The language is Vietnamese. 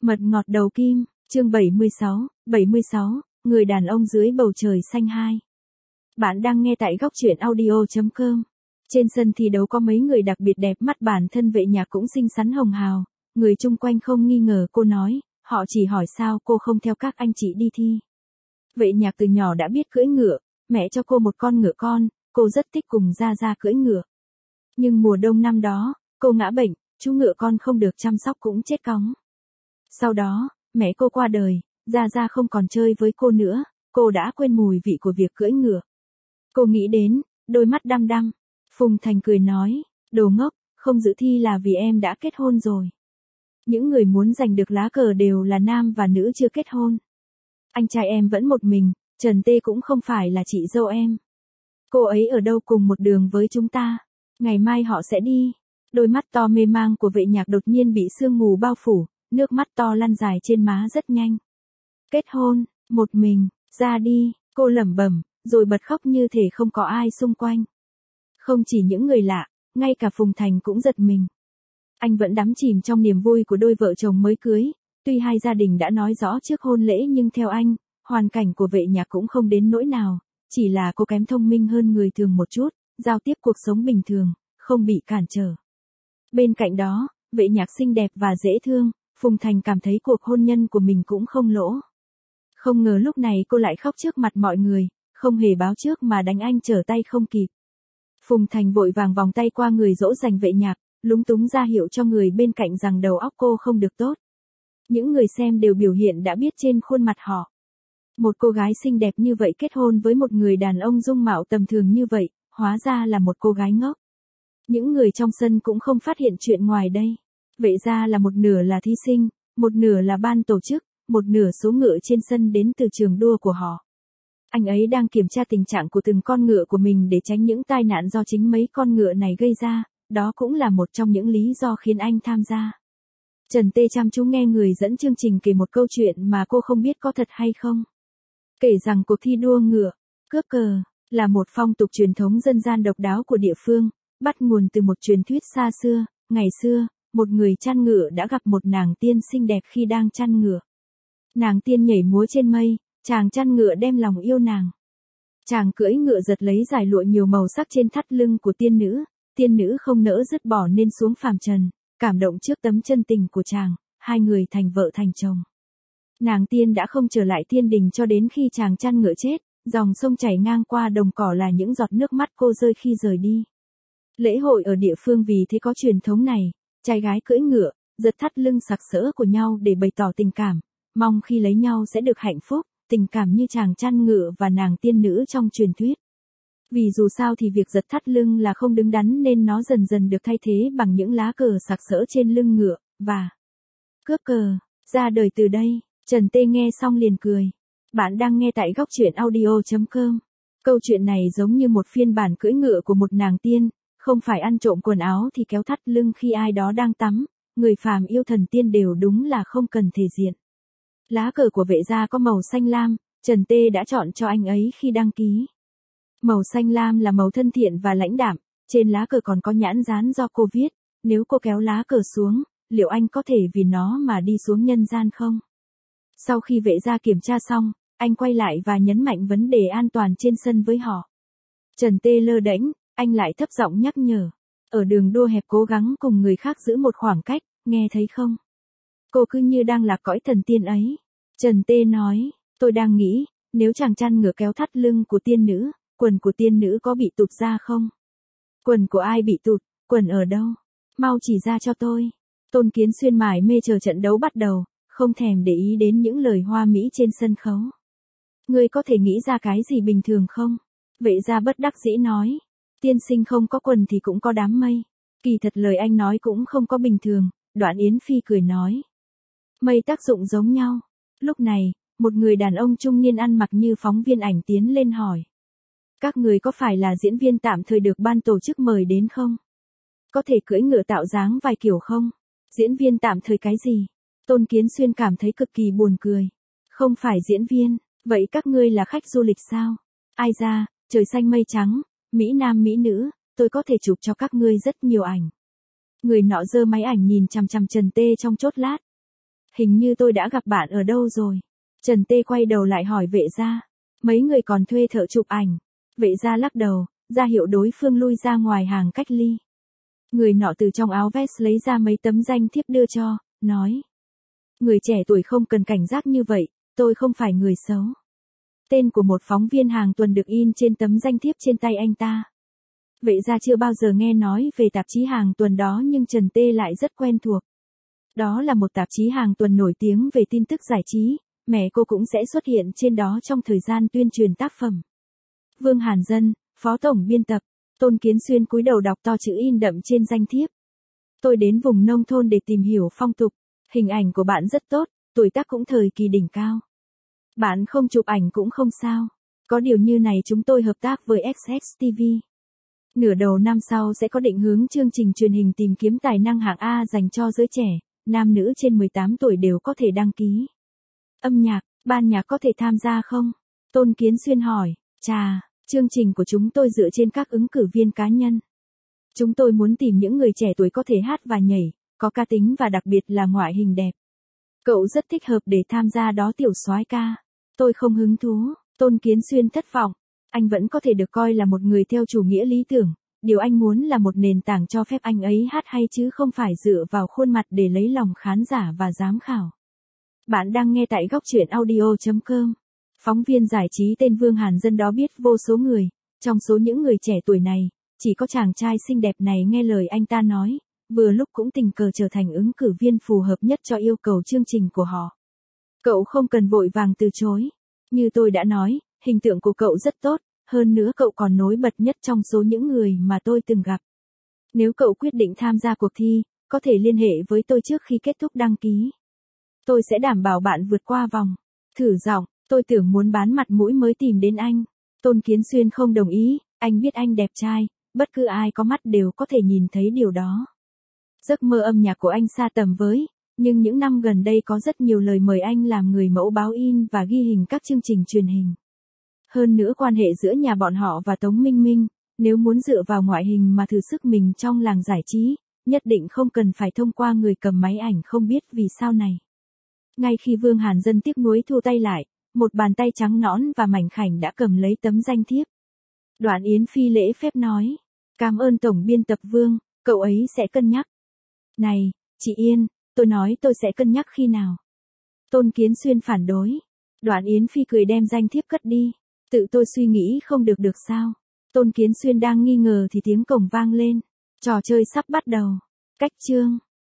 Mật ngọt đầu kim, chương 76, người đàn ông dưới bầu trời xanh 2. Bạn đang nghe tại góc truyện audio.com. Trên sân thi đấu có mấy người đặc biệt đẹp mắt, bản thân Vệ Nhạc cũng xinh xắn hồng hào, người chung quanh không nghi ngờ cô nói, họ chỉ hỏi sao cô không theo các anh chị đi thi. Vệ Nhạc từ nhỏ đã biết cưỡi ngựa, mẹ cho cô một con ngựa con, cô rất thích cùng Gia Gia cưỡi ngựa. Nhưng mùa đông năm đó, cô ngã bệnh, chú ngựa con không được chăm sóc cũng chết cóng. Sau đó, mẹ cô qua đời, Gia Gia không còn chơi với cô nữa, cô đã quên mùi vị của việc cưỡi ngựa. Cô nghĩ đến, đôi mắt đăm đăm. Phùng Thành cười nói, đồ ngốc, không dự thi là vì em đã kết hôn rồi. Những người muốn giành được lá cờ đều là nam và nữ chưa kết hôn. Anh trai em vẫn một mình, Trần Tê cũng không phải là chị dâu em. Cô ấy ở đâu cùng một đường với chúng ta, ngày mai họ sẽ đi. Đôi mắt to mê mang của Vệ Nhạc đột nhiên bị sương mù bao phủ, nước mắt to lăn dài trên má rất nhanh. Kết hôn, một mình, ra đi, cô lẩm bẩm, rồi bật khóc như thể không có ai xung quanh. Không chỉ những người lạ, ngay cả Phùng Thành cũng giật mình. Anh vẫn đắm chìm trong niềm vui của đôi vợ chồng mới cưới, tuy hai gia đình đã nói rõ trước hôn lễ nhưng theo anh, hoàn cảnh của Vệ Nhạc cũng không đến nỗi nào, chỉ là cô kém thông minh hơn người thường một chút, giao tiếp cuộc sống bình thường, không bị cản trở. Bên cạnh đó, Vệ Nhạc xinh đẹp và dễ thương, Phùng Thành cảm thấy cuộc hôn nhân của mình cũng không lỗ. Không ngờ lúc này cô lại khóc trước mặt mọi người, không hề báo trước mà đánh anh trở tay không kịp. Phùng Thành vội vàng vòng tay qua người dỗ dành Vệ Nhạc, lúng túng ra hiệu cho người bên cạnh rằng đầu óc cô không được tốt. Những người xem đều biểu hiện đã biết trên khuôn mặt họ. Một cô gái xinh đẹp như vậy kết hôn với một người đàn ông dung mạo tầm thường như vậy, hóa ra là một cô gái ngốc. Những người trong sân cũng không phát hiện chuyện ngoài đây. Vệ ra là một nửa là thí sinh, một nửa là ban tổ chức, một nửa số ngựa trên sân đến từ trường đua của họ. Anh ấy đang kiểm tra tình trạng của từng con ngựa của mình để tránh những tai nạn do chính mấy con ngựa này gây ra, đó cũng là một trong những lý do khiến anh tham gia. Trần Tê chăm chú nghe người dẫn chương trình kể một câu chuyện mà cô không biết có thật hay không. Kể rằng cuộc thi đua ngựa, cướp cờ, là một phong tục truyền thống dân gian độc đáo của địa phương, bắt nguồn từ một truyền thuyết xa xưa. Ngày xưa, một người chăn ngựa đã gặp một nàng tiên xinh đẹp khi đang chăn ngựa. Nàng tiên nhảy múa trên mây, chàng chăn ngựa đem lòng yêu nàng. Chàng cưỡi ngựa giật lấy dải lụa nhiều màu sắc trên thắt lưng của tiên nữ không nỡ dứt bỏ nên xuống phàm trần, cảm động trước tấm chân tình của chàng, hai người thành vợ thành chồng. Nàng tiên đã không trở lại thiên đình cho đến khi chàng chăn ngựa chết, dòng sông chảy ngang qua đồng cỏ là những giọt nước mắt cô rơi khi rời đi. Lễ hội ở địa phương vì thế có truyền thống này, trai gái cưỡi ngựa, giật thắt lưng sặc sỡ của nhau để bày tỏ tình cảm, mong khi lấy nhau sẽ được hạnh phúc, tình cảm như chàng chăn ngựa và nàng tiên nữ trong truyền thuyết. Vì dù sao thì việc giật thắt lưng là không đứng đắn nên nó dần dần được thay thế bằng những lá cờ sặc sỡ trên lưng ngựa, và cướp cờ, ra đời từ đây. Trần Tê nghe xong liền cười. Bạn đang nghe tại góc truyện audio.com. Câu chuyện này giống như một phiên bản cưỡi ngựa của một nàng tiên, không phải ăn trộm quần áo thì kéo thắt lưng khi ai đó đang tắm, người phàm yêu thần tiên đều đúng là không cần thể diện. Lá cờ của Vệ gia có màu xanh lam, Trần Tê đã chọn cho anh ấy khi đăng ký. Màu xanh lam là màu thân thiện và lãnh đạm, trên lá cờ còn có nhãn dán do cô viết, nếu cô kéo lá cờ xuống, liệu anh có thể vì nó mà đi xuống nhân gian không? Sau khi Vệ gia kiểm tra xong, anh quay lại và nhấn mạnh vấn đề an toàn trên sân với họ. Trần Tê lơ đễnh, anh lại thấp giọng nhắc nhở. Ở đường đua hẹp cố gắng cùng người khác giữ một khoảng cách, nghe thấy không? Cô cứ như đang lạc cõi thần tiên ấy. Trần Tê nói, tôi đang nghĩ, nếu chàng chăn ngựa kéo thắt lưng của tiên nữ, quần của tiên nữ có bị tụt ra không? Quần của ai bị tụt, quần ở đâu? Mau chỉ ra cho tôi. Tôn Kiến Xuyên mải mê chờ trận đấu bắt đầu, không thèm để ý đến những lời hoa mỹ trên sân khấu. Ngươi có thể nghĩ ra cái gì bình thường không? Vệ gia bất đắc dĩ nói. Tiên sinh không có quần thì cũng có đám mây. Kỳ thật lời anh nói cũng không có bình thường, Đoạn Yến Phi cười nói. Mây tác dụng giống nhau. Lúc này, một người đàn ông trung niên ăn mặc như phóng viên ảnh tiến lên hỏi. Các người có phải là diễn viên tạm thời được ban tổ chức mời đến không? Có thể cưỡi ngựa tạo dáng vài kiểu không? Diễn viên tạm thời cái gì? Tôn Kiến Xuyên cảm thấy cực kỳ buồn cười. Không phải diễn viên, vậy các ngươi là khách du lịch sao? Ai ra, trời xanh mây trắng, Mỹ nam Mỹ nữ, tôi có thể chụp cho các ngươi rất nhiều ảnh. Người nọ giơ máy ảnh nhìn chằm chằm Trần Tê trong chốc lát. Hình như tôi đã gặp bạn ở đâu rồi. Trần Tê quay đầu lại hỏi Vệ Gia. Mấy người còn thuê thợ chụp ảnh. Vệ Gia lắc đầu, ra hiệu đối phương lui ra ngoài hàng cách ly. Người nọ từ trong áo vest lấy ra mấy tấm danh thiếp đưa cho, nói. Người trẻ tuổi không cần cảnh giác như vậy, tôi không phải người xấu. Tên của một phóng viên hàng tuần được in trên tấm danh thiếp trên tay anh ta. Vệ Gia chưa bao giờ nghe nói về tạp chí hàng tuần đó nhưng Trần Tê lại rất quen thuộc. Đó là một tạp chí hàng tuần nổi tiếng về tin tức giải trí, mẹ cô cũng sẽ xuất hiện trên đó trong thời gian tuyên truyền tác phẩm. Vương Hàn Dân, Phó Tổng Biên tập, Tôn Kiến Xuyên cúi đầu đọc to chữ in đậm trên danh thiếp. Tôi đến vùng nông thôn để tìm hiểu phong tục, hình ảnh của bạn rất tốt, tuổi tác cũng thời kỳ đỉnh cao. Bạn không chụp ảnh cũng không sao, có điều như này chúng tôi hợp tác với XXTV. Nửa đầu năm sau sẽ có định hướng chương trình truyền hình tìm kiếm tài năng hạng A dành cho giới trẻ, nam nữ trên 18 tuổi đều có thể đăng ký. Âm nhạc, ban nhạc có thể tham gia không? Tôn Kiến Xuyên hỏi, chà, chương trình của chúng tôi dựa trên các ứng cử viên cá nhân. Chúng tôi muốn tìm những người trẻ tuổi có thể hát và nhảy, có cá tính và đặc biệt là ngoại hình đẹp. Cậu rất thích hợp để tham gia đó tiểu soái ca. Tôi không hứng thú, Tôn Kiến Xuyên thất vọng. Anh vẫn có thể được coi là một người theo chủ nghĩa lý tưởng, điều anh muốn là một nền tảng cho phép anh ấy hát hay chứ không phải dựa vào khuôn mặt để lấy lòng khán giả và giám khảo. Bạn đang nghe tại góc truyện audio.com. Phóng viên giải trí tên Vương Hàn Dân đó biết vô số người, trong số những người trẻ tuổi này, chỉ có chàng trai xinh đẹp này nghe lời anh ta nói, vừa lúc cũng tình cờ trở thành ứng cử viên phù hợp nhất cho yêu cầu chương trình của họ. Cậu không cần vội vàng từ chối. Như tôi đã nói, hình tượng của cậu rất tốt, hơn nữa cậu còn nổi bật nhất trong số những người mà tôi từng gặp. Nếu cậu quyết định tham gia cuộc thi, có thể liên hệ với tôi trước khi kết thúc đăng ký. Tôi sẽ đảm bảo bạn vượt qua vòng. Thử giọng, tôi tưởng muốn bán mặt mũi mới tìm đến anh. Tôn Kiến Xuyên không đồng ý, anh biết anh đẹp trai, bất cứ ai có mắt đều có thể nhìn thấy điều đó. Giấc mơ âm nhạc của anh xa tầm với, nhưng những năm gần đây có rất nhiều lời mời anh làm người mẫu báo in và ghi hình các chương trình truyền hình. Hơn nữa quan hệ giữa nhà bọn họ và Tống Minh Minh, nếu muốn dựa vào ngoại hình mà thử sức mình trong làng giải trí, nhất định không cần phải thông qua người cầm máy ảnh không biết vì sao này. Ngay khi Vương Hàn Dân tiếc nuối thu tay lại, một bàn tay trắng nõn và mảnh khảnh đã cầm lấy tấm danh thiếp. Đoạn Yến Phi lễ phép nói, cảm ơn Tổng Biên tập Vương, cậu ấy sẽ cân nhắc. Này, chị Yên, tôi nói tôi sẽ cân nhắc khi nào. Tôn Kiến Xuyên phản đối. Đoạn Yến Phi cười đem danh thiếp cất đi. Tự tôi suy nghĩ không được sao. Tôn Kiến Xuyên đang nghi ngờ thì tiếng cổng vang lên. Trò chơi sắp bắt đầu. Cách chương.